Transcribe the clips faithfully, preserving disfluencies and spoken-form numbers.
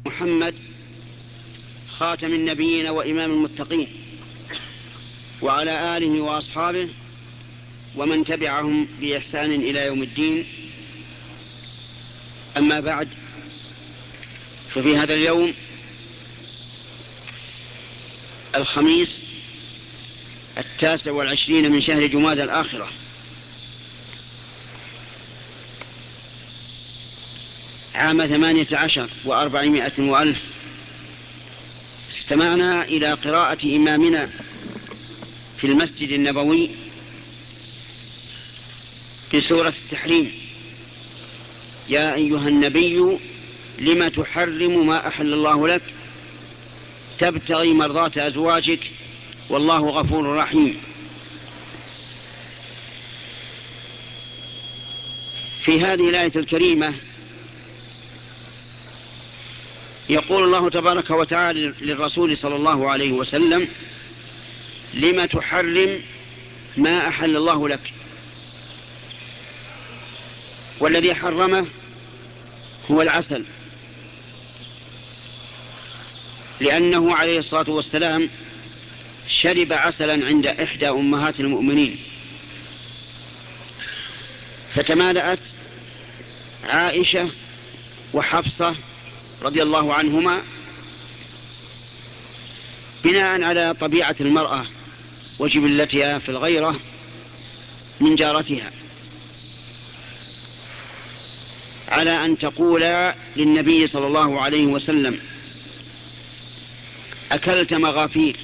محمد خاتم النبيين وإمام المتقين وعلى آله وأصحابه ومن تبعهم بإحسان إلى يوم الدين. أما بعد، ففي هذا اليوم الخميس التاسع والعشرين من شهر جماد الآخرة عام ثمانية عشر وأربعمائة وألف، استمعنا إلى قراءة إمامنا في المسجد النبوي في سورة التحريم: يا أيها النبي لم تحرم ما أحل الله لك تبتغي مرضات أزواجك والله غفور رحيم. في هذه الآية الكريمة يقول الله تبارك وتعالى للرسول صلى الله عليه وسلم: لم تحرم ما أحل الله لك. والذي حرمه هو العسل، لأنه عليه الصلاة والسلام شرب عسلا عند إحدى أمهات المؤمنين، فتمالأت عائشة وحفصة رضي الله عنهما بناء على طبيعة المرأة وجبلتها في الغيرة من جارتها، على أن تقول للنبي صلى الله عليه وسلم: أكلت مغافير.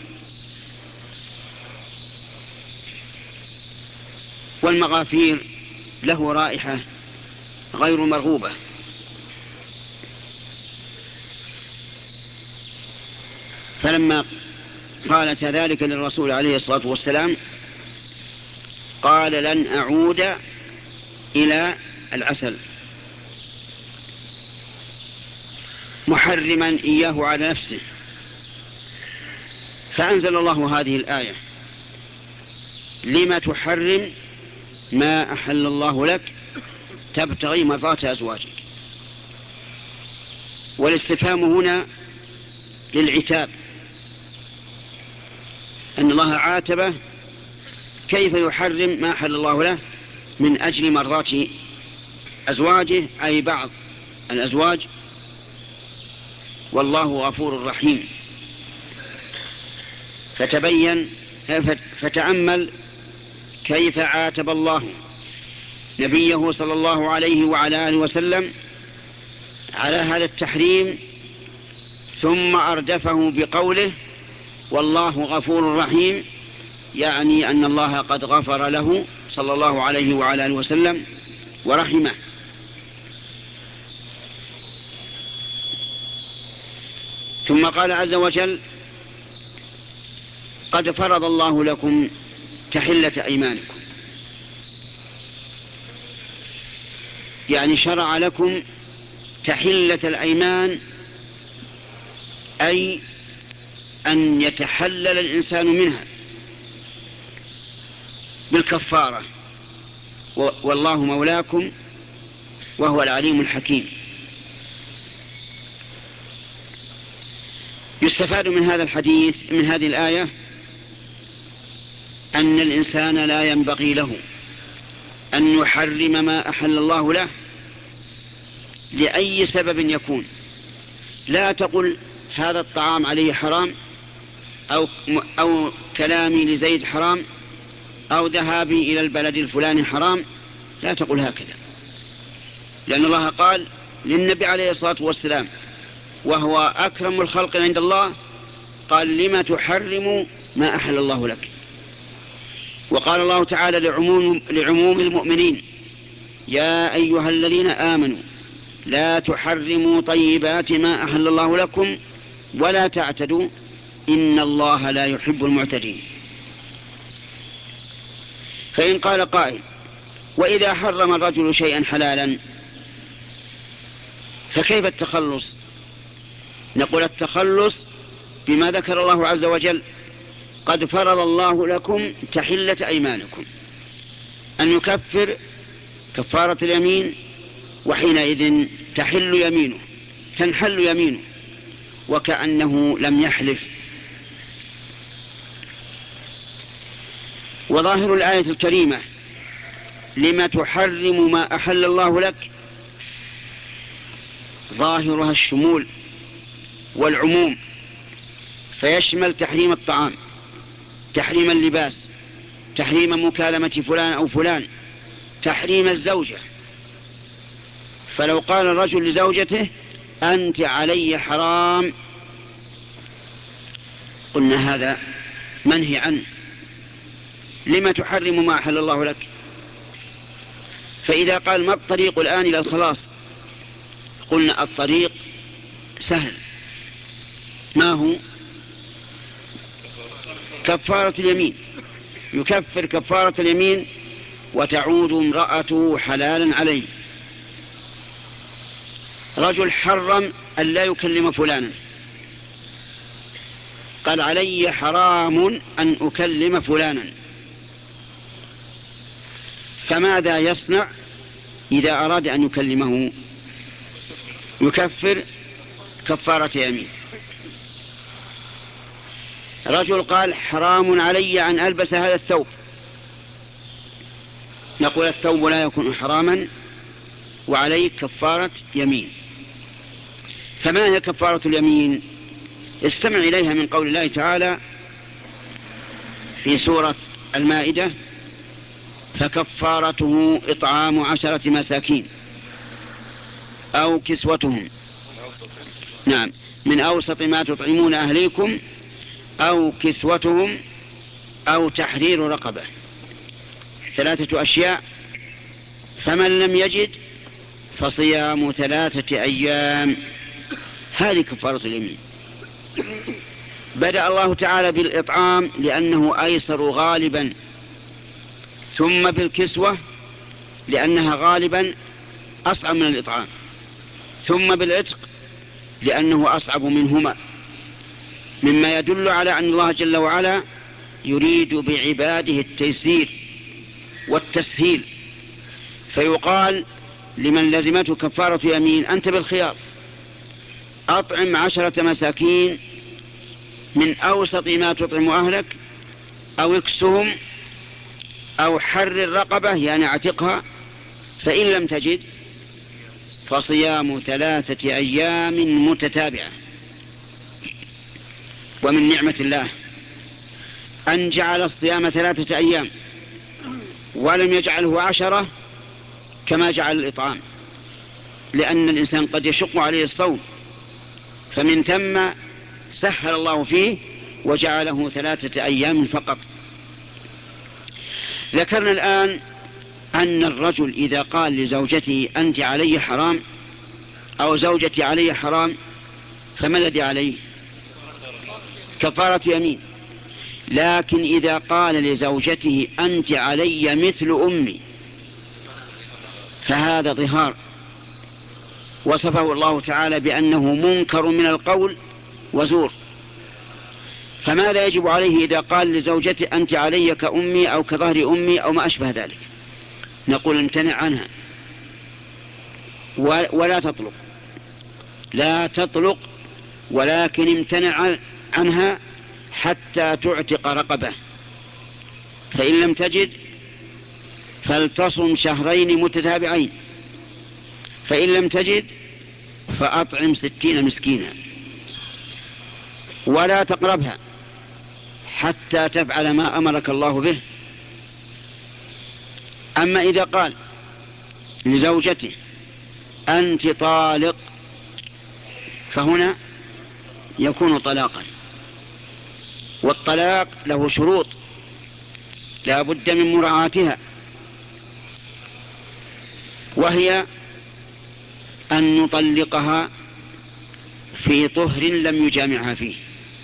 والمغافير له رائحة غير مرغوبة، فلما قالت ذلك للرسول عليه الصلاة والسلام قال: لن أعود إلى العسل، محرما إياه على نفسه. فأنزل الله هذه الآية: لم تحرم ما أحل الله لك تبتغي مرضات أزواجك. والاستفهام هنا للعتاب، أن الله عاتبه كيف يحرم ما أحل الله له من أجل مرضات أزواجه، أي بعض الأزواج، والله غفور رحيم. فتبين فتأمل كيف عاتب الله نبيه صلى الله عليه وعلى آله وسلم على هذا التحريم، ثم أردفه بقوله: والله غفور رحيم، يعني أن الله قد غفر له صلى الله عليه وعلى آله وسلم ورحمه. ثم قال عز وجل: قد فرض الله لكم تحلة أيمانكم، يعني شرع لكم تحلة الأيمان، أي أن يتحلل الإنسان منها بالكفارة، والله مولاكم وهو العليم الحكيم. يستفاد من هذا الحديث من هذه الآية أن الإنسان لا ينبغي له أن يحرم ما أحل الله له لأي سبب يكون. لا تقل هذا الطعام عليه حرام، أو, أو كلامي لزيد حرام، أو ذهابي إلى البلد الفلاني حرام. لا تقل هكذا، لأن الله قال للنبي عليه الصلاة والسلام وهو أكرم الخلق عند الله: قال لما تحرم ما أحل الله لك. وقال الله تعالى لعموم, لعموم المؤمنين: يا أيها الذين آمنوا لا تحرموا طيبات ما أحل الله لكم ولا تعتدوا إن الله لا يحب المعتدين. فإن قال قائل: وإذا حرم الرجل شيئا حلالا فكيف التخلص؟ نقول: التخلص بما ذكر الله عز وجل: قد فرض الله لكم تحلة أيمانكم، أن يكفر كفارة اليمين، وحينئذ تحل يمينه. تنحل يمينه وكأنه لم يحلف. وظاهر الآية الكريمة لما تحرم ما أحل الله لك ظاهرها الشمول والعموم، فيشمل تحريم الطعام، تحريم اللباس، تحريم مكالمة فلان أو فلان، تحريم الزوجة. فلو قال الرجل لزوجته أنت علي حرام، قلنا هذا منهي عنه، لما تحرم ما أحل الله لك؟ فإذا قال ما الطريق الآن إلى الخلاص؟ قلنا الطريق سهل، ما هو؟ كفارة اليمين، يكفر كفارة اليمين وتعود امرأته حلالا عليه. رجل حرم أن لا يكلم فلانا، قال علي حرام أن أكلم فلانا، فماذا يصنع إذا أراد أن يكلمه؟ يكفر كفارة يمين. رجل قال حرام علي أن ألبس هذا الثوب، نقول الثوب لا يكون حراما وعليه كفارة يمين. فما هي كفارة اليمين؟ استمع إليها من قول الله تعالى في سورة المائدة فكفارته إطعام عشرة مساكين أو كسوتهم، نعم، من أوسط ما تطعمون أهليكم أو كسوتهم أو تحرير رقبة، ثلاثة أشياء. فمن لم يجد فصيام ثلاثة أيام، هذه كفارة اليمين. بدأ الله تعالى بالإطعام لأنه أيسر غالبا، ثم بالكسوة لأنها غالبا أصعب من الإطعام، ثم بالعتق لأنه أصعب منهما، مما يدل على أن الله جل وعلا يريد بعباده التيسير والتسهيل. فيقال لمن لزمته كفارة يمين أنت بالخيار، أطعم عشرة مساكين من أوسط ما تطعم أهلك أو اكسهم أو حرر رقبة يعني اعتقها، فإن لم تجد فصيام ثلاثة أيام متتابعة. ومن نعمة الله أن جعل الصيام ثلاثة أيام ولم يجعله عشرة كما جعل الإطعام، لأن الإنسان قد يشق عليه الصوم، فمن ثم سهل الله فيه وجعله ثلاثة أيام فقط. ذكرنا الآن أن الرجل إذا قال لزوجته أنت علي حرام أو زوجتي علي حرام، فما الذي عليه؟ كفارة يمين. لكن إذا قال لزوجته أنت علي مثل أمي فهذا ظهار، وصفه الله تعالى بأنه منكر من القول وزور. فماذا يجب عليه إذا قال لزوجته أنت علي كأمي أو كظهر أمي أو ما أشبه ذلك؟ نقول امتنع عنها ولا تطلق، لا تطلق، ولكن امتنع عنها حتى تعتق رقبة، فإن لم تجد فلتصم شهرين متتابعين، فإن لم تجد فأطعم ستين مسكينا، ولا تقربها حتى تفعل ما أمرك الله به. أما إذا قال لزوجته أنت طالق فهنا يكون طلاقا، والطلاق له شروط لا بد من مراعاتها، وهي أن نطلقها في طهر لم يجامعها فيه،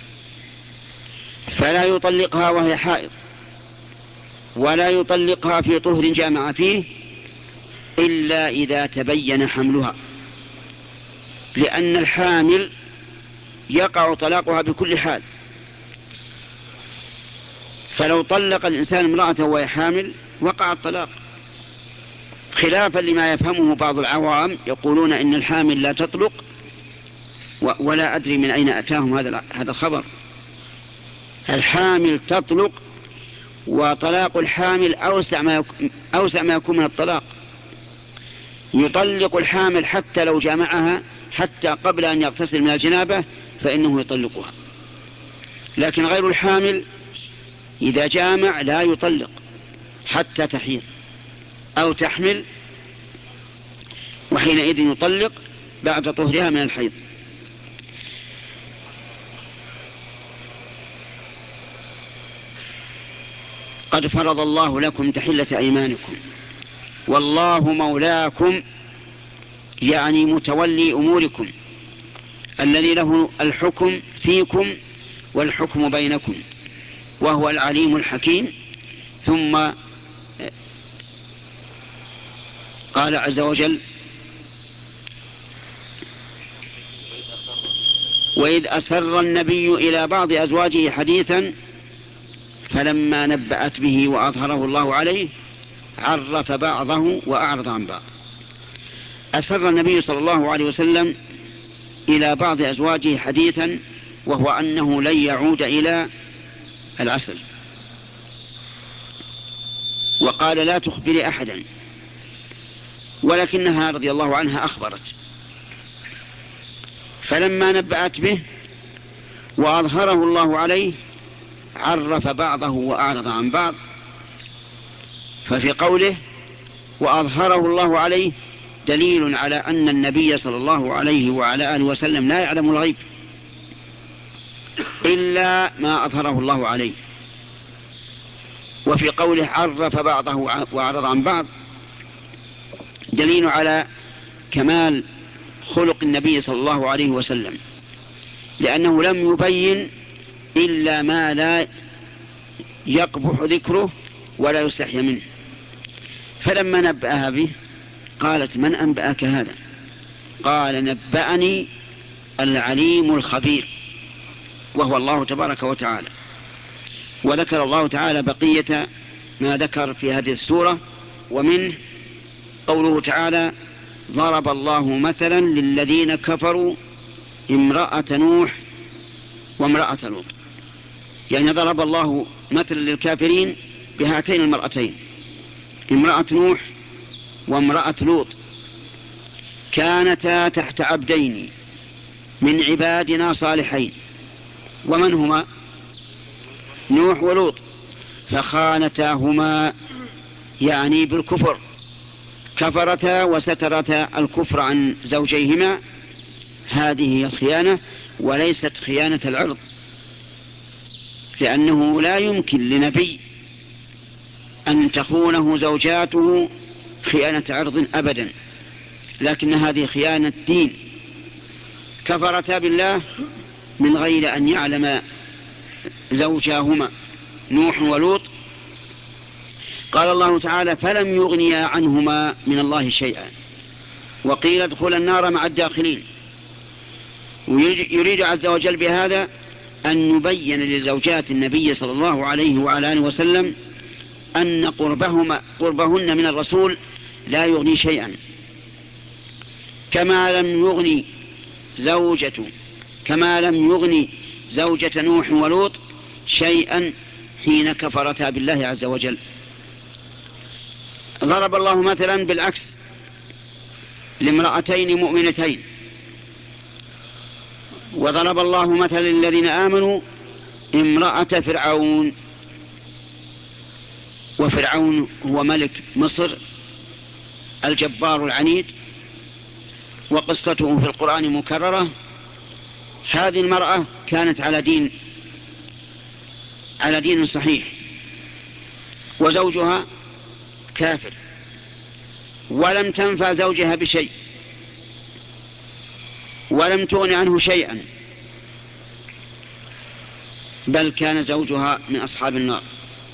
فلا يطلقها وهي حائض، ولا يطلقها في طهر جامع فيه إلا إذا تبين حملها، لأن الحامل يقع طلاقها بكل حال. فلو طلق الإنسان امرأته وهي حامل وقع الطلاق، خلافا لما يفهمه بعض العوام يقولون إن الحامل لا تطلق ولا أدري من أين أتاهم هذا هذا الخبر. الحامل تطلق، وطلاق الحامل أوسع ما يكون, أوسع ما يكون من الطلاق. يطلق الحامل حتى لو جامعها حتى قبل أن يغتسل من الجنابة فإنه يطلقها، لكن غير الحامل إذا جامع لا يطلق حتى تحيض أو تحمل، وحينئذ يطلق بعد طهرها من الحيض. قد فرض الله لكم تحلة أيمانكم والله مولاكم، يعني متولي أموركم الذي له الحكم فيكم والحكم بينكم، وهو العليم الحكيم. ثم قال عز وجل: وإذ أسر النبي إلى بعض أزواجه حديثا فلما نبأت به وأظهره الله عليه عرف بعضه وأعرض عن بعض. أسر النبي صلى الله عليه وسلم إلى بعض أزواجه حديثا، وهو أنه لن يعود إلى العسل، وقال: لا تخبري أحدا، ولكنها رضي الله عنها أخبرت. فلما نبأت به وأظهره الله عليه عرف بعضه وأعرض عن بعض. ففي قوله وأظهره الله عليه دليل على أن النبي صلى الله عليه وعلى آله وسلم لا يعلم الغيب إلا ما أظهره الله عليه. وفي قوله عرف بعضه وأعرض عن بعض دليل على كمال خلق النبي صلى الله عليه وسلم، لأنه لم يبين إلا ما لا يقبح ذكره ولا يستحي منه. فلما نبأها به قالت: من أنبأك هذا؟ قال: نبأني العليم الخبير، وهو الله تبارك وتعالى. وذكر الله تعالى بقية ما ذكر في هذه السورة، ومنه قوله تعالى: ضرب الله مثلا للذين كفروا امرأة نوح وامرأة لوط. يعني ضرب الله مثلا للكافرين بهاتين المرأتين، امرأة نوح وامرأة لوط، كانتا تحت عبدين من عبادنا صالحين. ومن هما؟ نوح ولوط. فخانتاهما يعني بالكفر، كفرتا وسترتا الكفر عن زوجيهما. هذه هي الخيانة، وليست خيانة العرض، لأنه لا يمكن لنبي أن تخونه زوجاته خيانة عرض أبدا، لكن هذه خيانة دين. كفرتا بالله من غير أن يعلم زوجاهما نوح ولوط. قال الله تعالى: فلم يغنيا عنهما من الله شيئا وقيل ادخلا النار مع الداخلين. ويريد عز وجل بهذا أن يبين لزوجات النبي صلى الله عليه وعلى آله وسلم أن قربهما قربهن من الرسول لا يغني شيئا، كما لم يغني زوجة كما لم يغني زوجة نوح ولوط شيئا حين كفرتا بالله عز وجل. ضرب الله مثلا بالعكس لامرأتين مؤمنتين، وضرب الله مثلا للذين آمنوا امرأة فرعون. وفرعون هو ملك مصر الجبار العنيد، وقصته في القرآن مكررة. هذه المرأة كانت على دين على دين صحيح، وزوجها كافر، ولم تنفع زوجها بشيء، ولم تغن عنه شيئا، بل كان زوجها من أصحاب النار.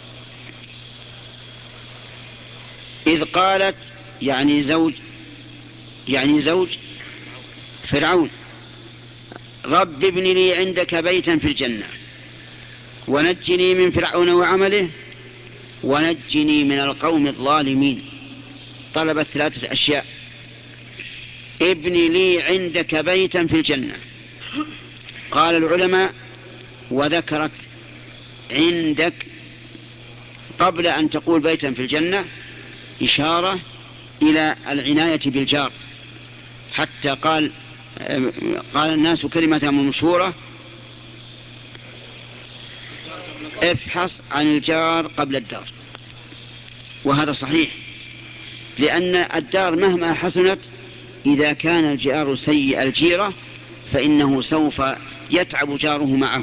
إذ قالت يعني زوج يعني زوج فرعون: رب ابن لي عندك بيتا في الجنة ونجني من فرعون وعمله ونجني من القوم الظالمين. طلبت ثلاثة أشياء: ابن لي عندك بيتا في الجنة، قال العلماء: وذكرت عندك قبل أن تقول بيتا في الجنة إشارة إلى العناية بالجار، حتى قال قال الناس كلمة مشهورة: افحص عن الجار قبل الدار. وهذا صحيح، لأن الدار مهما حسنت إذا كان الجار سيء الجيرة فإنه سوف يتعب جاره معه.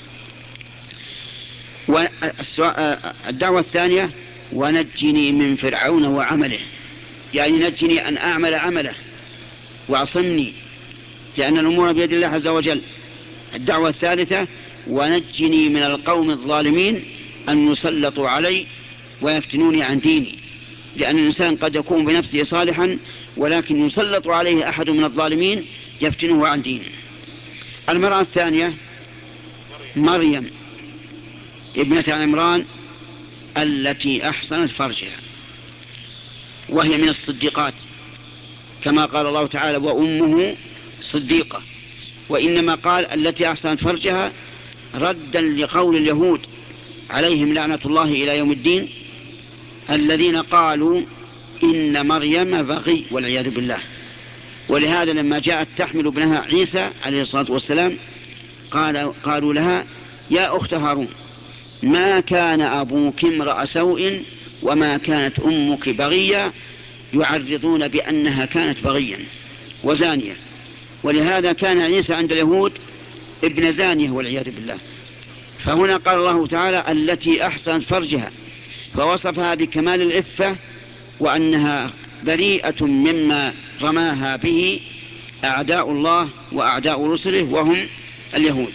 والدعوة الثانية: ونجني من فرعون وعمله، يعني نجني أن أعمل عمله وأعصمني، لأن الأمور بيد الله عز وجل. الدعوة الثالثة: ونجني من القوم الظالمين أن يسلطوا علي ويفتنوني عن ديني، لأن الإنسان قد يكون بنفسه صالحا ولكن يسلط عليه أحد من الظالمين يفتنه عن دينه. المرأة الثانية مريم ابنة عمران التي أحصنت فرجها، وهي من الصديقات، كما قال الله تعالى: وأمه صديقة. وإنما قال التي أحصنت فرجها ردا لقول اليهود عليهم لعنة الله إلى يوم الدين، الذين قالوا إن مريم بغي والعياذ بالله. ولهذا لما جاءت تحمل ابنها عيسى عليه الصلاة والسلام قال قالوا لها: يا أخت هارون، ما كان أبوك امرأ سوء وما كانت أمك بغية، يعرضون بأنها كانت بغيا وزانية. ولهذا كان عيسى عند اليهود ابن زانية والعياذ بالله. فهنا قال الله تعالى: التي أحسنت فرجها، فوصفها بكمال العفة وأنها بريئة مما رماها به أعداء الله وأعداء رسله وهم اليهود.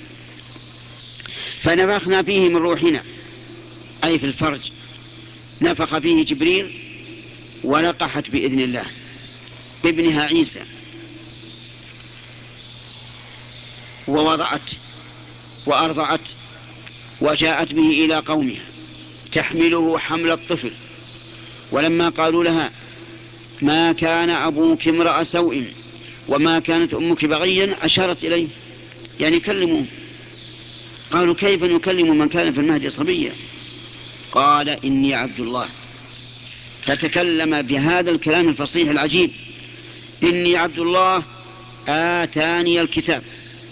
فنفخنا فيه من روحنا، أي في الفرج، نفخ فيه جبريل ولقحت بإذن الله بابنها عيسى، ووضعت وأرضعت وجاءت به إلى قومها تحمله حمل الطفل. ولما قالوا لها: ما كان أبوك امرأ سوء وما كانت أمك بغيا، أشارت إليه، يعني كلموه. قالوا: كيف نكلم من كان في المهد صبيا؟ قال: إني عبد الله. فتكلم بهذا الكلام الفصيح العجيب: إني عبد الله آتاني الكتاب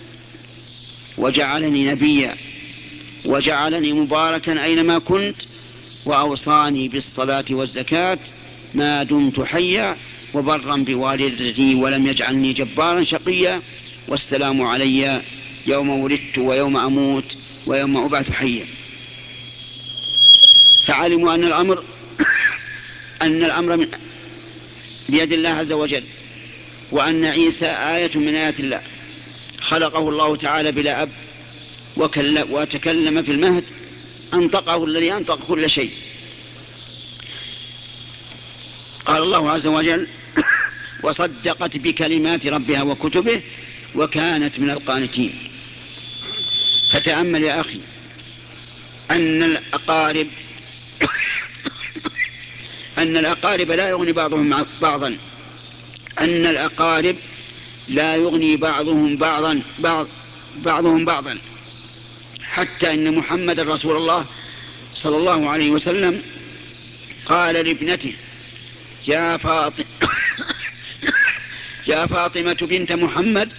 وجعلني نبيا وجعلني مباركا أينما كنت وأوصاني بالصلاة والزكاة ما دمت حيا وبرا بوالدتي ولم يجعلني جبارا شقيا والسلام علي يوم ولدت ويوم أموت ويوم أبعث حيا. فعلموا أن الأمر أن الأمر من بيد الله عز وجل، وأن عيسى آية من آيات الله، خلقه الله تعالى بلا أب وتكلم في المهد، أنطقه الذي أنطق كل شيء. قال الله عز وجل: وصدقت بكلمات ربها وكتبه وكانت من القانتين. فتأمل يا أخي أن الأقارب أن الأقارب لا يغني بعضهم بعضا أن الأقارب لا يغني بعضهم بعضا بعض بعضهم بعضا حتى إن محمد رسول الله صلى الله عليه وسلم قال لابنته: يا فاطمة يا فاطمة بنت محمد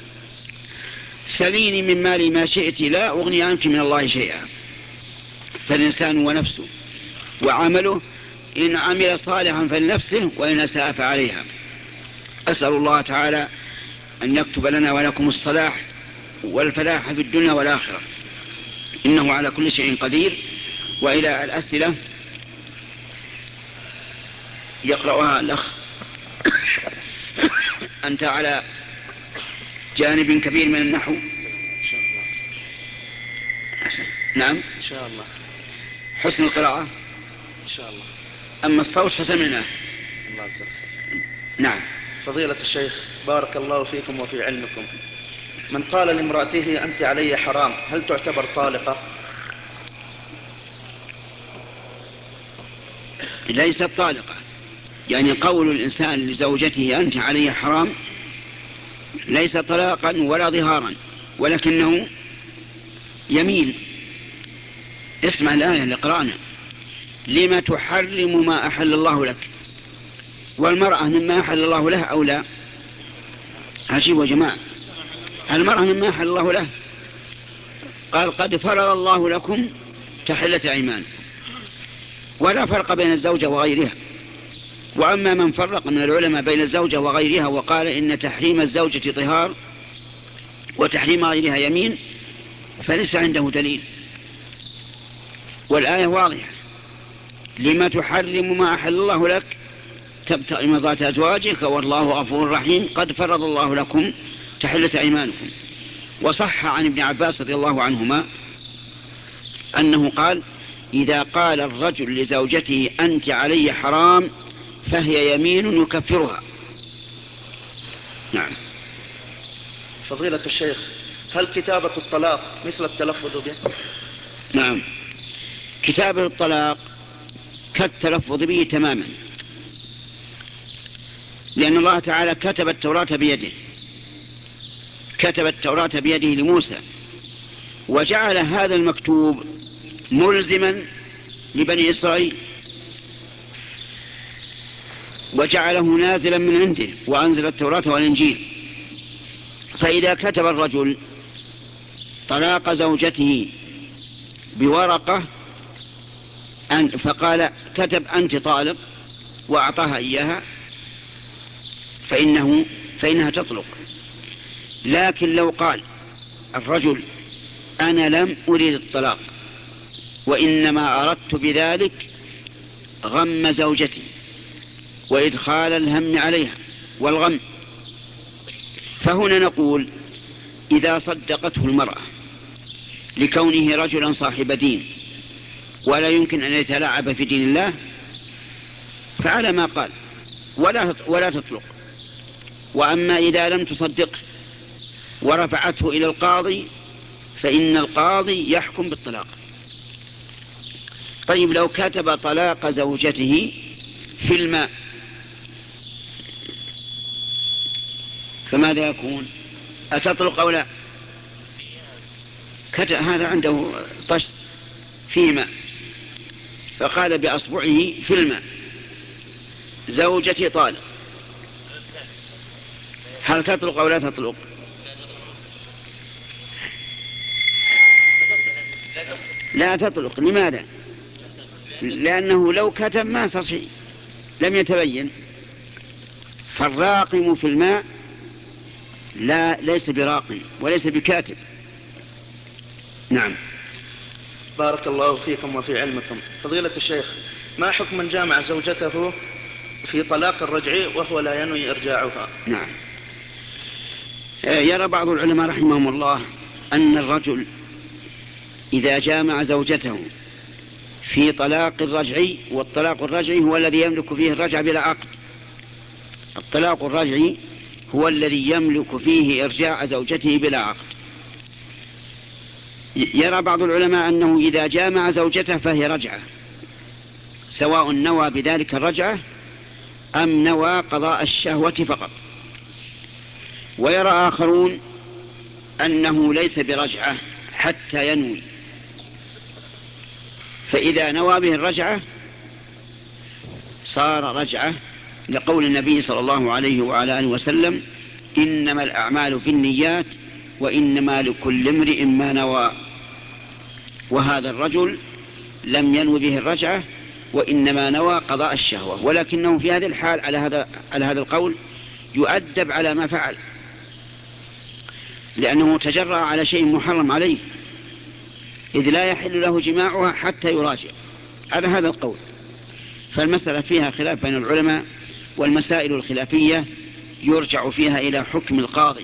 سليني من مالي ما شئت لا أغني عنك من الله شيئا. فالإنسان ونفسه وعمله، إن عمل صالحا فلنفسه وإن أساء فعليها. أسأل الله تعالى أن يكتب لنا ولكم الصلاح والفلاح في الدنيا والآخرة، إنه على كل شيء قدير. وإلى الأسئلة يقرأها الأخ. أنت على جانب كبير من النحو إن شاء الله. نعم إن شاء الله. حسن القراءة إن شاء الله. أما الصوت فسمعناه. الله عز وجل. نعم. فضيلة الشيخ بارك الله فيكم وفي علمكم، من قال لامرأته أنت علي حرام هل تعتبر طالقة؟ ليست طالقة، يعني قول الإنسان لزوجته أنت علي حرام ليس طلاقا ولا ظهارا، ولكنه يمين. اسمع الآية اللي قرأنا: لما تحرم ما أحل الله لك. والمرأة مما أحل الله له أو لا؟ عجيب يا جماعة، المرأة مما أحل الله له. قال: قد فرض الله لكم تحلة أيمانكم، ولا فرق بين الزوجة وغيرها. وأما من فرق من العلماء بين الزوجة وغيرها وقال إن تحريم الزوجة طهار وتحريم غيرها يمين، فليس عنده دليل. والآية واضحة: لما تحرم ما أحل الله لك تبتغي مرضات أزواجك والله غفور رحيم قد فرض الله لكم تحلة أيمانكم. وصح عن ابن عباس رضي الله عنهما أنه قال: إذا قال الرجل لزوجته أنت علي حرام فهي يمين يكفرها. نعم. فضيلة الشيخ، هل كتابة الطلاق مثل التلفظ به؟ نعم، كتابة الطلاق كالتلفظ به تماما، لأن الله تعالى كتب التوراة بيده، كتب التوراة بيده لموسى، وجعل هذا المكتوب ملزما لبني إسرائيل، وجعله نازلا من عنده، وأنزل التوراة والإنجيل. فإذا كتب الرجل طلاق زوجته بورقة فقال كتب أنت طالق وأعطاها إياها فإنه فإنها تطلق. لكن لو قال الرجل أنا لم أريد الطلاق وإنما أردت بذلك غم زوجتي وإدخال الهم عليها والغم، فهنا نقول إذا صدقته المرأة لكونه رجلا صاحب دين ولا يمكن أن يتلاعب في دين الله فعلى ما قال ولا ولا تطلق. وأما إذا لم تصدقه ورفعته إلى القاضي فإن القاضي يحكم بالطلاق. طيب لو كتب طلاق زوجته في الماء فماذا يكون؟ أتطلق أو لا؟ هذا عنده طشت في ماء فقال بأصبعه في الماء زوجتي طالق، هل تطلق أو لا تطلق؟ لا تطلق. لماذا؟ لأنه لو كتب ما صار شيء، لم يتبين. فالراقم في الماء لا ليس براقم وليس بكاتب. نعم. بارك الله فيكم وفي علمكم. فضيلة الشيخ، ما حكم من جامع زوجته في طلاق الرجعي وهو لا ينوي إرجاعها؟ نعم. يرى بعض العلماء رحمهم الله أن الرجل إذا جامع زوجته في طلاق الرجعي، والطلاق الرجعي هو الذي يملك فيه الرجع بلا عقد، الطلاق الرجعي هو الذي يملك فيه إرجاع زوجته بلا عقد. يرى بعض العلماء أنه إذا جامع زوجته فهي رجعة، سواء نوى بذلك الرجعة أم نوى قضاء الشهوة فقط. ويرى آخرون أنه ليس برجعة حتى ينوي، فإذا نوى به الرجعة صار رجعة، لقول النبي صلى الله عليه وعلى آله وسلم إنما الأعمال بالنيات وإنما لكل امرئ ما نوى. وهذا الرجل لم ينوي به الرجعة وإنما نوى قضاء الشهوة، ولكنه في هذه الحال على هذا على هذا القول يؤدب على ما فعل، لأنه تجرأ على شيء محرم عليه، إذ لا يحل له جماعها حتى يراجع على هذا القول. فالمسألة فيها خلاف بين العلماء، والمسائل الخلافية يرجع فيها إلى حكم القاضي.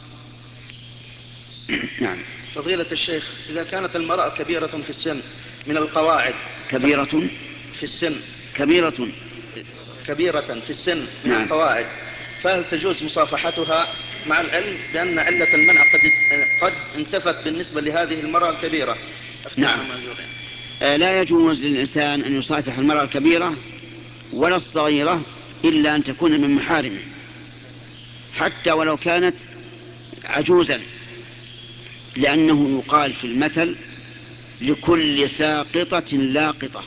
نعم. فضيلة الشيخ، إذا كانت المرأة كبيرة في السن من القواعد كبيرة في السن كبيرة كبيرة في السن من نعم. القواعد، فهل تجوز مصافحتها مع العلم بأن علة المنع قد قد انتفت بالنسبة لهذه المرأة الكبيرة؟ نعم. آه لا يجوز للإنسان أن يصافح المرأة الكبيرة ولا الصغيرة إلا أن تكون من محارمه، حتى ولو كانت عجوزا، لأنه يقال في المثل لكل ساقطة لاقطة،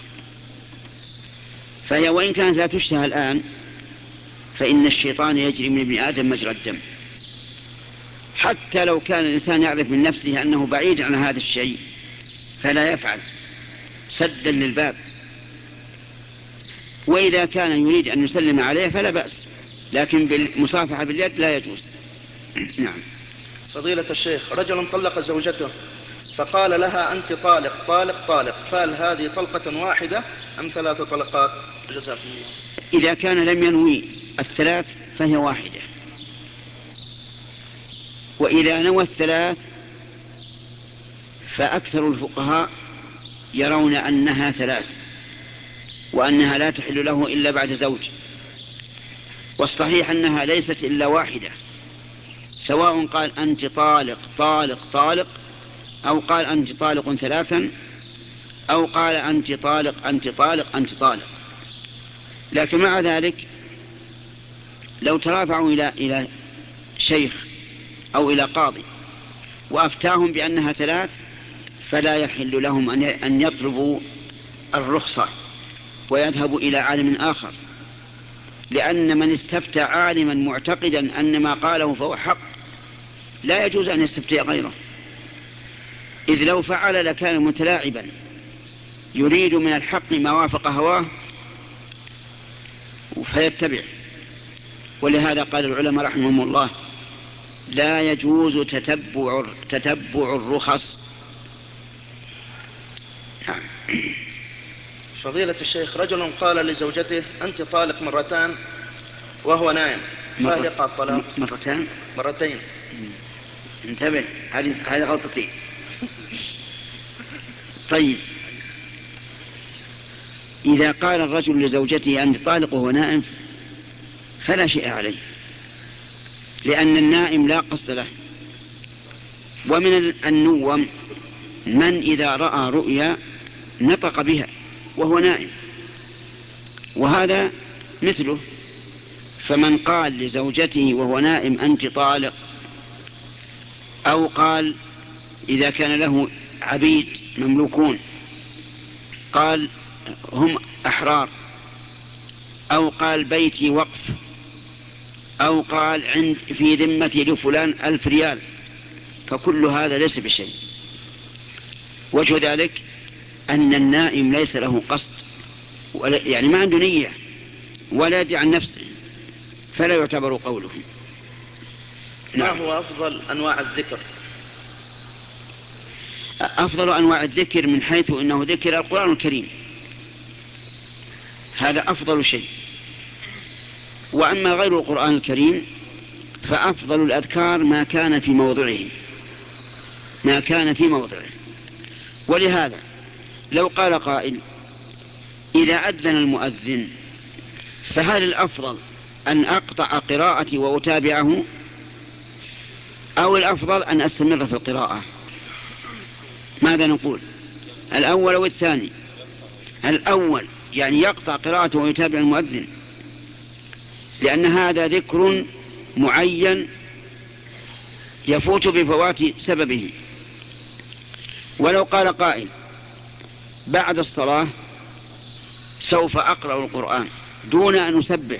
فهي وإن كانت لا تشتهى الآن فإن الشيطان يجري من ابن آدم مجرى الدم، حتى لو كان الإنسان يعرف من نفسه أنه بعيد عن هذا الشيء فلا يفعل سدا للباب، وإذا كان يريد أن يسلم عليه فلا بأس، لكن بالمصافحة باليد لا يجوز. نعم. فضيلة الشيخ، رجل طلق زوجته فقال لها أنت طالق طالق طالق، فهل هذه طلقة واحدة أم ثلاث طلقات؟ جزاكم الله. إذا كان لم ينوي الثلاث فهي واحدة، وإذا نوى الثلاث فأكثر الفقهاء يرون أنها ثلاث، وأنها لا تحل له إلا بعد زوج، والصحيح أنها ليست إلا واحدة، سواء قال أنت طالق طالق طالق، أو قال أنت طالق ثلاثا، أو قال أنت طالق أنت طالق أنت طالق. لكن مع ذلك لو ترافعوا إلى إلى شيخ أو إلى قاضي وأفتاهم بأنها ثلاث فلا يحل لهم أن يطلبوا الرخصة ويذهبوا إلى عالم آخر، لأن من استفتى عالما معتقدا أن ما قاله فهو حق لا يجوز أن يستفتي غيره، إذ لو فعل لكان متلاعبا يريد من الحق ما وافق هواه فيتبع. ولهذا قال العلماء رحمهم الله لا يجوز تتبع, تتبع الرخص. فضيلة الشيخ، رجل قال لزوجته أنت طالق مرتان وهو نائم، فهل يقع الطلاق؟ مرتان مرتين. انتبه، هذه غلطتي. طيب، إذا قال الرجل لزوجته أنت طالق وهو نائم فلا شيء عليه، لأن النائم لا قصد له. ومن النوم من إذا رأى رؤيا نطق بها وهو نائم، وهذا مثله. فمن قال لزوجته وهو نائم أنت طالق، أو قال إذا كان له عبيد مملوكون قال هم أحرار، أو قال بيتي وقف، أو قال عند في ذمتي لفلان ألف ريال، فكل هذا ليس بشيء. وجه ذلك أن النائم ليس له قصد، يعني ما عنده نية ولا يدري عن نفسه، فلا يعتبر قوله. ما هو أفضل أنواع الذكر؟ أفضل أنواع الذكر من حيث أنه ذكر القرآن الكريم، هذا أفضل شيء. وأما غير القرآن الكريم فأفضل الأذكار ما كان في موضعه ما كان في موضعه. ولهذا لو قال قائل إذا أذن المؤذن فهل الأفضل أن أقطع قراءتي وأتابعه، أو الأفضل أن أستمر في القراءة؟ ماذا نقول، الأول أو الثاني؟ الأول، يعني يقطع قراءته ويتابع المؤذن، لأن هذا ذكر معين يفوت بفوات سببه. ولو قال قائل بعد الصلاة سوف أقرأ القرآن دون أن أسبح،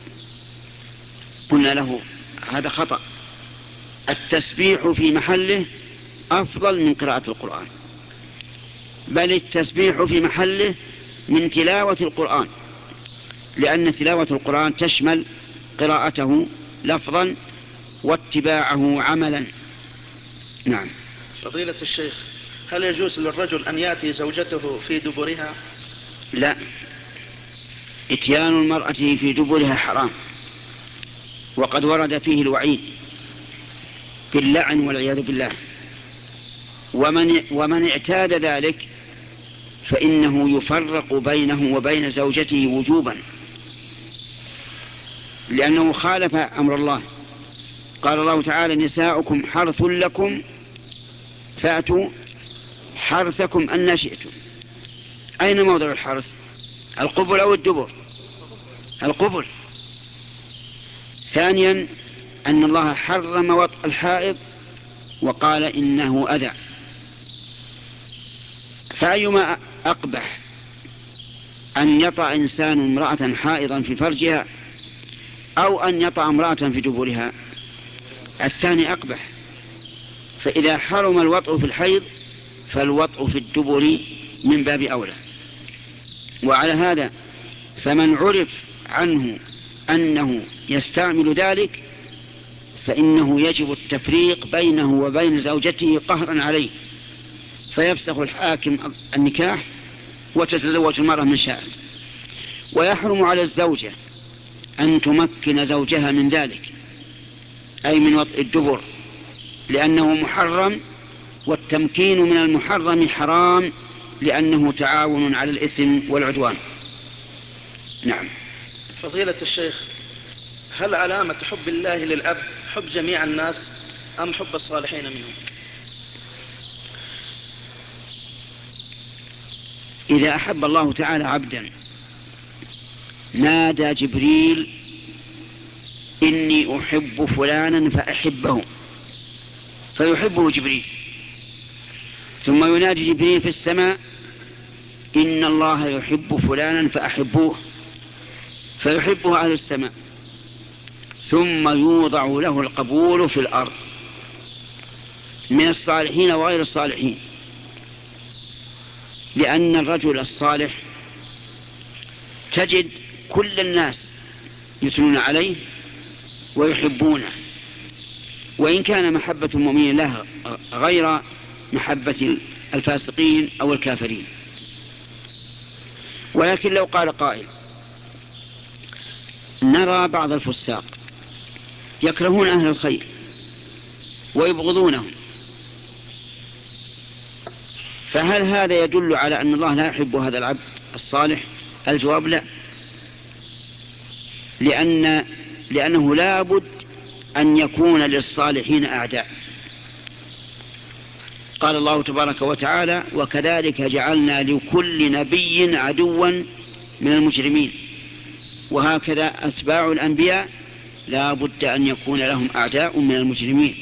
قلنا له هذا خطأ، التسبيح في محله أفضل من قراءة القرآن، بل التسبيح في محله من تلاوة القرآن، لأن تلاوة القرآن تشمل قراءته لفظا واتباعه عملا. نعم. فضيلة الشيخ، هل يجوز للرجل أن يأتي زوجته في دبرها؟ لا، اتيان المرأة في دبرها حرام، وقد ورد فيه الوعيد باللعن والعياذ بالله. ومن, ومن اعتاد ذلك فإنه يفرق بينه وبين زوجته وجوبا، لأنه خالف أمر الله. قال الله تعالى نساؤكم حرث لكم فأتوا حرثكم أن شئتم. أين موضع الحرث؟ القبل أو الدبر؟ القبل. ثانيا أن الله حرم وطء الحائض وقال إنه أذى. فأيما أقبح، أن يطأ إنسان امرأة حائضا في فرجها أو أن يطأ امرأة في دبرها؟ الثاني أقبح. فإذا حرم الوطء في الحيض فالوطء في الدبر من باب أولى. وعلى هذا فمن عرف عنه أنه يستعمل ذلك فإنه يجب التفريق بينه وبين زوجته قهرا عليه، فيفسخ الحاكم النكاح وتتزوج المرأة من شاءت. ويحرم على الزوجة أن تمكن زوجها من ذلك، أي من وطء الدبر، لأنه محرم، والتمكين من المحرم حرام لأنه تعاون على الإثم والعدوان. نعم. فضيلة الشيخ، هل علامة حب الله للعبد حب جميع الناس أم حب الصالحين منهم؟ إذا أحب الله تعالى عبدا نادى جبريل إني أحب فلانا فأحبه، فيحبه جبريل، ثم ينادي جبريل في السماء إن الله يحب فلانا فأحبوه، فيحبه أهل السماء، ثم يوضع له القبول في الأرض من الصالحين وغير الصالحين. لأن الرجل الصالح تجد كل الناس يثنون عليه ويحبونه، وإن كان محبة المؤمنين له غير محبة الفاسقين أو الكافرين. ولكن لو قال قائل نرى بعض الفساق يكرهون أهل الخير ويبغضونهم، فهل هذا يدل على أن الله لا يحب هذا العبد الصالح؟ الجواب لا، لأن لأنه لا بد أن يكون للصالحين أعداء. قال الله تبارك وتعالى وكذلك جعلنا لكل نبي عدوا من المجرمين، وهكذا أتباع الأنبياء لا بد أن يكون لهم أعداء من المجرمين.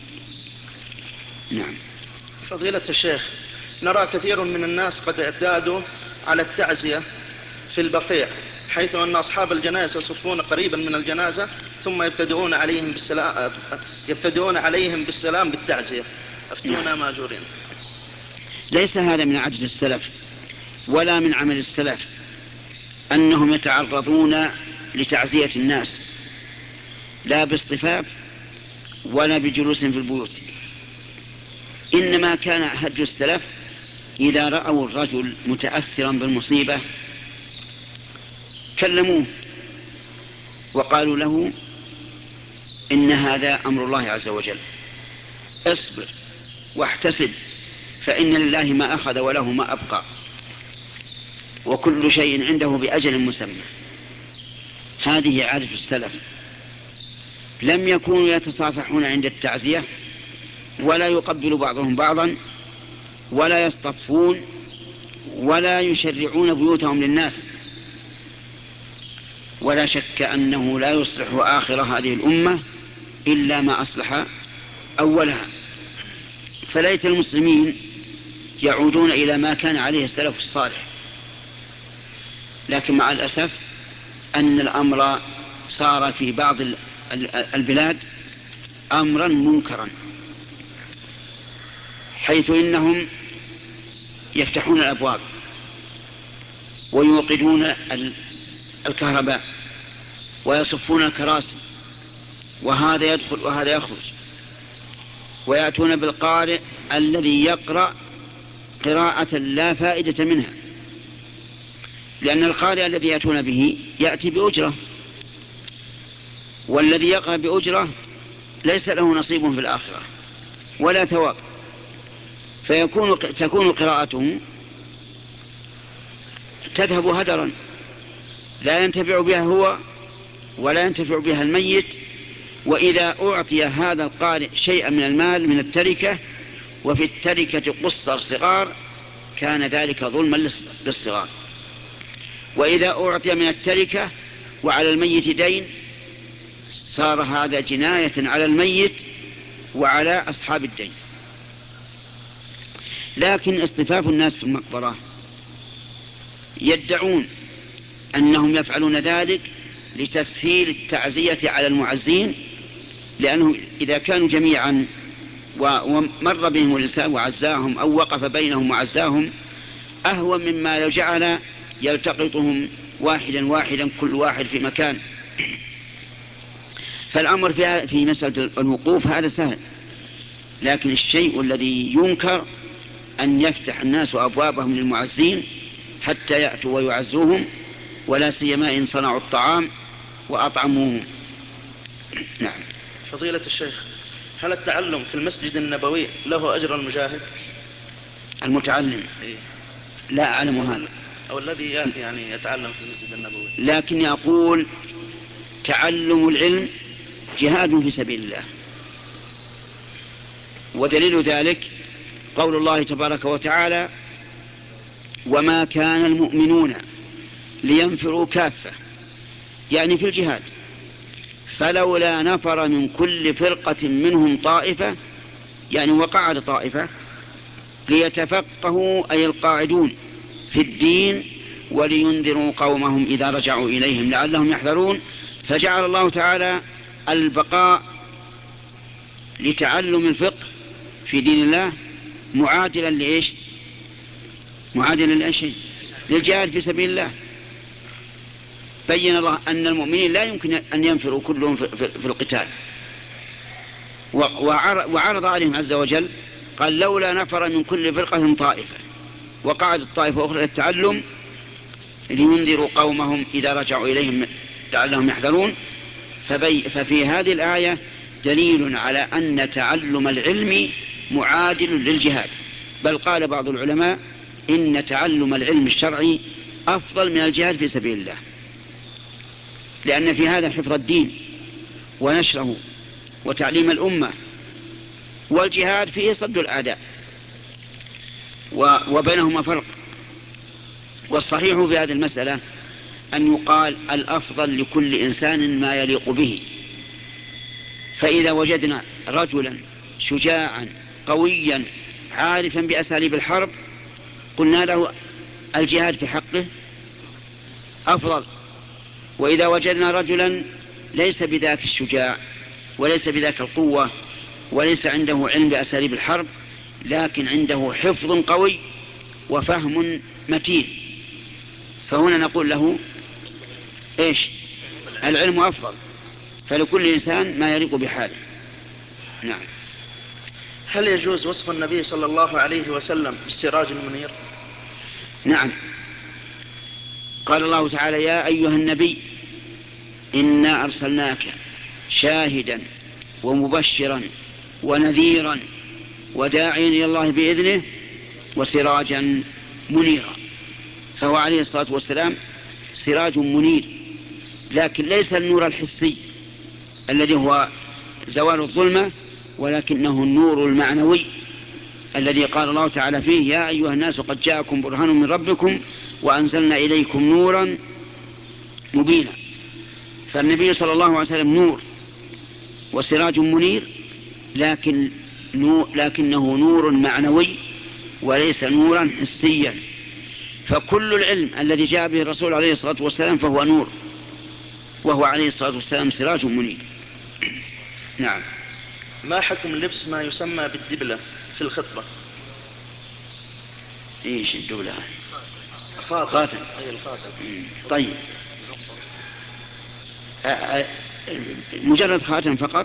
نعم. فضيلة الشيخ، نرى كثير من الناس قد اعتادوا على التعزية في البقيع، حيث أن أصحاب الجنازة يصفون قريبا من الجنازة ثم يبتدئون عليهم بالسلام, يبتدئون عليهم بالسلام بالتعزية، أفتونا ماجورين. ليس هذا من عدد السلف ولا من عمل السلف أنهم يتعرضون لتعزية الناس، لا باصطفاف ولا بجلوس في البيوت. إنما كان هدي السلف إذا رأوا الرجل متأثرا بالمصيبة كلموه وقالوا له إن هذا أمر الله عز وجل، اصبر واحتسب فإن لله ما أخذ وله ما أبقى، وكل شيء عنده بأجل مسمى. هذه عادة السلف، لم يكونوا يتصافحون عند التعزية ولا يقبل بعضهم بعضا ولا يصطفون ولا يشرعون بيوتهم للناس. ولا شك أنه لا يصلح آخر هذه الأمة إلا ما أصلح أولها. فليت المسلمين يعودون إلى ما كان عليه السلف الصالح، لكن مع الأسف أن الأمر صار في بعض البلاد أمرا منكرا، حيث إنهم يفتحون الأبواب ويوقدون الكهرباء ويصفون الكراسي، وهذا يدخل وهذا يخرج، ويأتون بالقارئ الذي يقرأ قراءة لا فائدة منها، لأن القارئ الذي يأتون به يأتي بأجرة، والذي يقرأ بأجرة ليس له نصيب في الآخرة ولا ثواب، فيكون تكون قراءته تذهب هدرا لا ينتفع بها هو ولا ينتفع بها الميت. وإذا أعطي هذا القارئ شيئا من المال من التركة وفي التركة قصر صغار كان ذلك ظلما للصغار، وإذا أعطي من التركة وعلى الميت دين صار هذا جناية على الميت وعلى أصحاب الدين. لكن اصطفاف الناس في المقبرة يدعون أنهم يفعلون ذلك لتسهيل التعزية على المعزين، لأنهم إذا كانوا جميعا ومر بهم الإنسان وعزاهم أو وقف بينهم وعزاهم أهون مما لو جعل يلتقطهم واحدا واحدا كل واحد في مكان. فالأمر في مسألة الوقوف هذا سهل، لكن الشيء الذي ينكر أن يفتح الناس أبوابهم للمعزين حتى يأتوا ويعزوهم، ولا سيما إن صنعوا الطعام وأطعموهم. نعم. فضيلة الشيخ، هل التعلم في المسجد النبوي له أجر المجاهد؟ المتعلم لا أعلم هذا، أو الذي يأتي يعني يتعلم في المسجد النبوي. لكن يقول تعلم العلم جهاد في سبيل الله، ودليل ذلك قول الله تبارك وتعالى: وما كان المؤمنون لينفروا كافة، يعني في الجهاد، فلولا نفر من كل فرقة منهم طائفة، يعني وقعد طائفة، ليتفقهوا أي القاعدون في الدين ولينذروا قومهم إذا رجعوا إليهم لعلهم يحذرون. فجعل الله تعالى البقاء لتعلم الفقه في دين الله معادلا لإيش؟ معادلا لإيش؟ للجهاد في سبيل الله. بين الله أن المؤمنين لا يمكن أن ينفروا كلهم في القتال، وعرض عليهم عز وجل قال: لولا نفر من كل فرقة طائفة، وقعدت طائفة أخرى للتعلم لينذروا قومهم إذا رجعوا إليهم لعلهم يحذرون. ففي هذه الآية دليل على أن تعلم العلم معادل للجهاد، بل قال بعض العلماء إن تعلم العلم الشرعي أفضل من الجهاد في سبيل الله، لأن في هذا حفظ الدين ونشره وتعليم الأمة، والجهاد فيه صد الأعداء، وبينهما فرق. والصحيح في هذه المسألة أن يقال الأفضل لكل إنسان ما يليق به. فإذا وجدنا رجلا شجاعا قويا عارفا بأساليب الحرب قلنا له الجهاد في حقه أفضل. وإذا وجدنا رجلا ليس بذاك الشجاع وليس بذاك القوة وليس عنده علم بأساليب الحرب، لكن عنده حفظ قوي وفهم متين، فهنا نقول له إيش؟ العلم أفضل، فلكل إنسان ما يليق بحاله. نعم. هل يجوز وصف النبي صلى الله عليه وسلم بالسراج المنير؟ نعم. قال الله تعالى: يا أيها النبي إنا أرسلناك شاهدا ومبشرا ونذيرا وداعيا إلى الله بإذنه وسراجا منيرا. فهو عليه الصلاة والسلام سراج منير، لكن ليس النور الحسي الذي هو زوال الظلمة، ولكنه النور المعنوي الذي قال الله تعالى فيه: يا أيها الناس قد جاءكم برهان من ربكم وأنزلنا إليكم نورا مبينا. فالنبي صلى الله عليه وسلم نور وسراج منير، لكن نور لكنه نور معنوي وليس نورا حسيا. فكل العلم الذي جاء به الرسول عليه الصلاة والسلام فهو نور، وهو عليه الصلاة والسلام سراج منير. نعم. ما حكم لبس ما يسمى بالدبلة في الخطبة؟ ايش الدبلة؟ خاتم. خاتم. أي الخاتم. طيب، مجرد خاتم فقط؟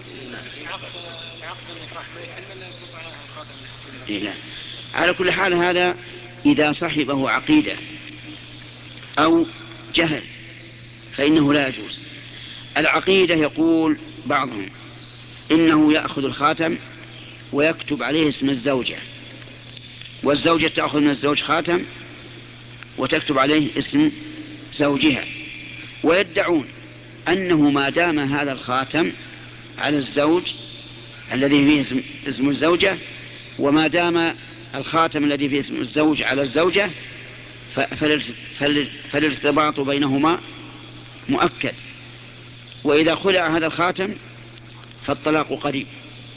لا. على كل حال هذا إذا صحبه عقيدة أو جهل فإنه لا يجوز. العقيدة يقول بعضهم إنه يأخذ الخاتم ويكتب عليه اسم الزوجة، والزوجة تأخذ من الزوج خاتم وتكتب عليه اسم زوجها، ويدعون أنه ما دام هذا الخاتم على الزوج الذي فيه اسم, اسم الزوجة، وما دام الخاتم الذي فيه اسم الزوج على الزوجة، فالارتباط بينهما مؤكد. وإذا خلع هذا الخاتم فالطلاق قريب.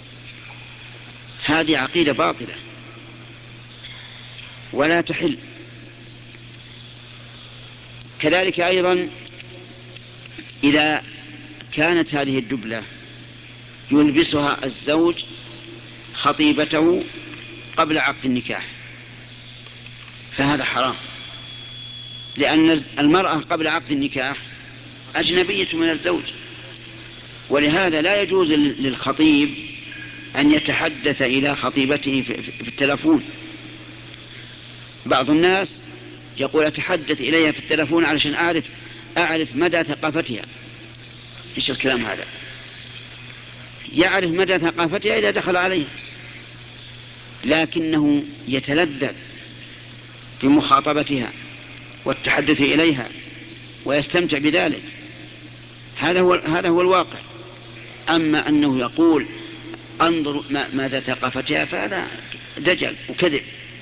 هذه عقيدة باطلة ولا تحل. كذلك أيضا إذا كانت هذه الدبلة يلبسها الزوج خطيبته قبل عقد النكاح فهذا حرام، لأن المرأة قبل عقد النكاح أجنبية من الزوج، ولهذا لا يجوز للخطيب أن يتحدث إلى خطيبته في التلفون. بعض الناس يقول أتحدث إليها في التلفون علشان أعرف, أعرف مدى ثقافتها. إيش الكلام هذا؟ يعرف مدى ثقافتها إذا دخل عليها، لكنه يتلذذ بمخاطبتها والتحدث إليها ويستمتع بذلك. هذا هو, هذا هو الواقع. أما أنه يقول انظر ماذا ثقافتها فهذا دجل وكذب.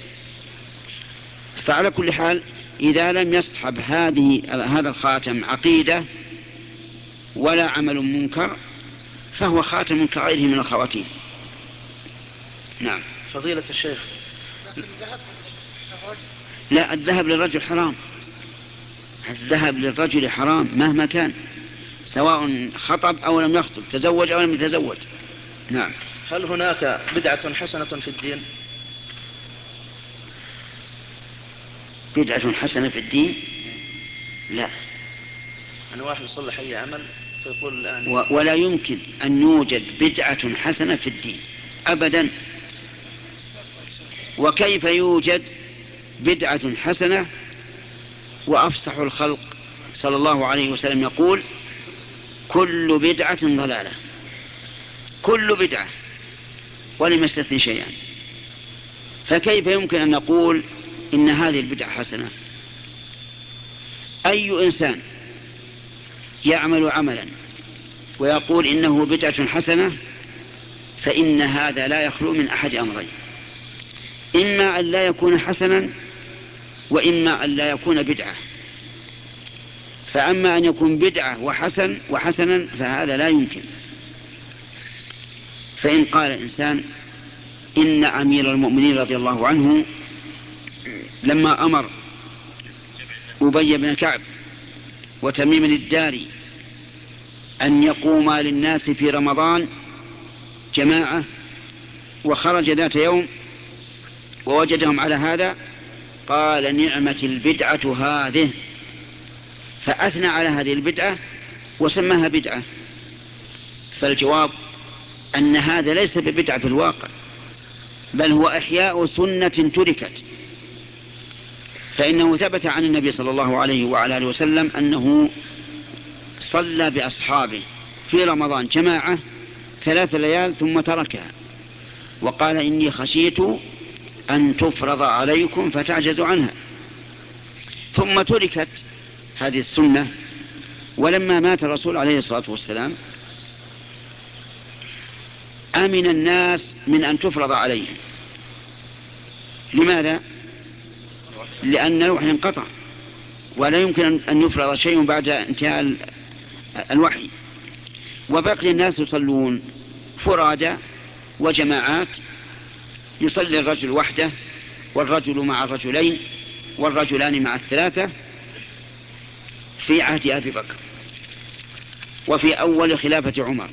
فعلى كل حال إذا لم يصحب هذه هذا الخاتم عقيدة ولا عمل منكر فهو خاتم كغيره من الخواتيم. نعم. فضيلة الشيخ، لا، الذهب للرجل حرام. الذهب للرجل حرام مهما كان، سواء خطب أو لم يخطب، تزوج أو لم يتزوج. نعم. هل هناك بدعة حسنة في الدين؟ بدعة حسنة في الدين؟ لا. أنا واحد يصلح أي عمل فيقول الآن و... ولا يمكن أن يوجد بدعة حسنة في الدين أبدا. وكيف يوجد بدعة حسنة وأفصح الخلق صلى الله عليه وسلم يقول كل بدعة ضلالة، كل بدعة ولم يستثني شيئا. فكيف يمكن أن نقول إن هذه البدعة حسنة؟ أي إنسان يعمل عملا ويقول إنه بدعة حسنة فإن هذا لا يخلو من أحد أمرين: إما أن لا يكون حسنا وإما أن لا يكون بدعة. فأما أن يكون بدعة وحسن وحسنا فهذا لا يمكن. فإن قال الإنسان إن أمير المؤمنين رضي الله عنه لما أمر أبي بن كعب وتميم الداري أن يقوما للناس في رمضان جماعة، وخرج ذات يوم ووجدهم على هذا، قال نعمة البدعة هذه، فأثنى على هذه البدعة وسماها بدعة. فالجواب أن هذا ليس ببدعة في الواقع، بل هو إحياء سنة تركت. فإنه ثبت عن النبي صلى الله عليه وعلى آله وسلم أنه صلى بأصحابه في رمضان جماعة ثلاث ليال ثم تركها وقال إني خشيت أن تفرض عليكم فتعجزوا عنها. ثم تركت هذه السنة، ولما مات الرسول عليه الصلاة والسلام أمن الناس من أن تفرض عليهم. لماذا؟ لأن الوحي انقطع ولا يمكن أن يفرض شيء بعد انتهاء الوحي، وبقي الناس يصلون فرادى وجماعات، يصلي الرجل وحده والرجل مع الرجلين والرجلان مع الثلاثة في عهد أبي بكر وفي أول خلافة عمر.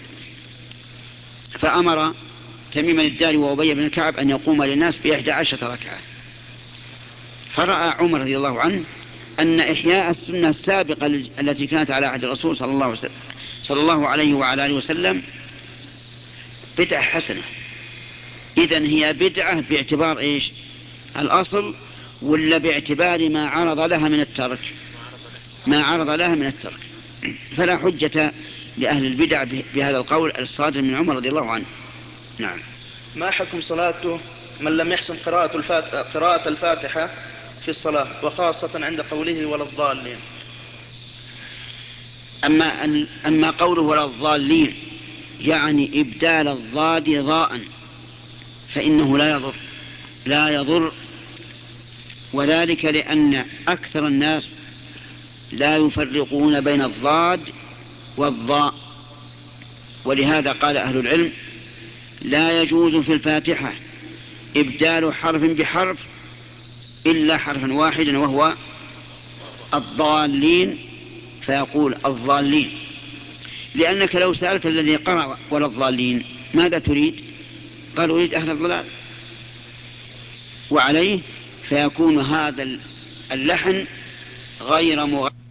فأمر تميم الداري وأبي بن كعب أن يقوم للناس بإحدى عشرة ركعة. فرأى عمر رضي الله عنه أن إحياء السنة السابقة التي كانت على عهد الرسول صلى الله, صلى الله عليه وعلى آله وسلم بدعة حسنة. إذن هي بدعة باعتبار إيش؟ الأصل، ولا باعتبار ما عرض لها من الترك؟ ما عرض لها من الترك. فلا حجة لأهل البدع بهذا القول الصادر من عمر رضي الله عنه. نعم. ما حكم صلاته من لم يحسن قراءة الفاتحة, قراءة الفاتحة في الصلاة، وخاصة عند قوله ولا الضالين؟ أما, أن أما قوله ولا الضالين يعني إبدال الضاد ضاء فإنه لا يضر لا يضر وذلك لأن أكثر الناس لا يفرقون بين الضاد والضاء، ولهذا قال أهل العلم لا يجوز في الفاتحة إبدال حرف بحرف إلا حرفا واحدا وهو الضالين، فيقول الضالين، لأنك لو سألت الذي قرأ ولا الضالين ماذا تريد؟ قال أريد أهل الضلال، وعليه فيكون هذا اللحن غير مغير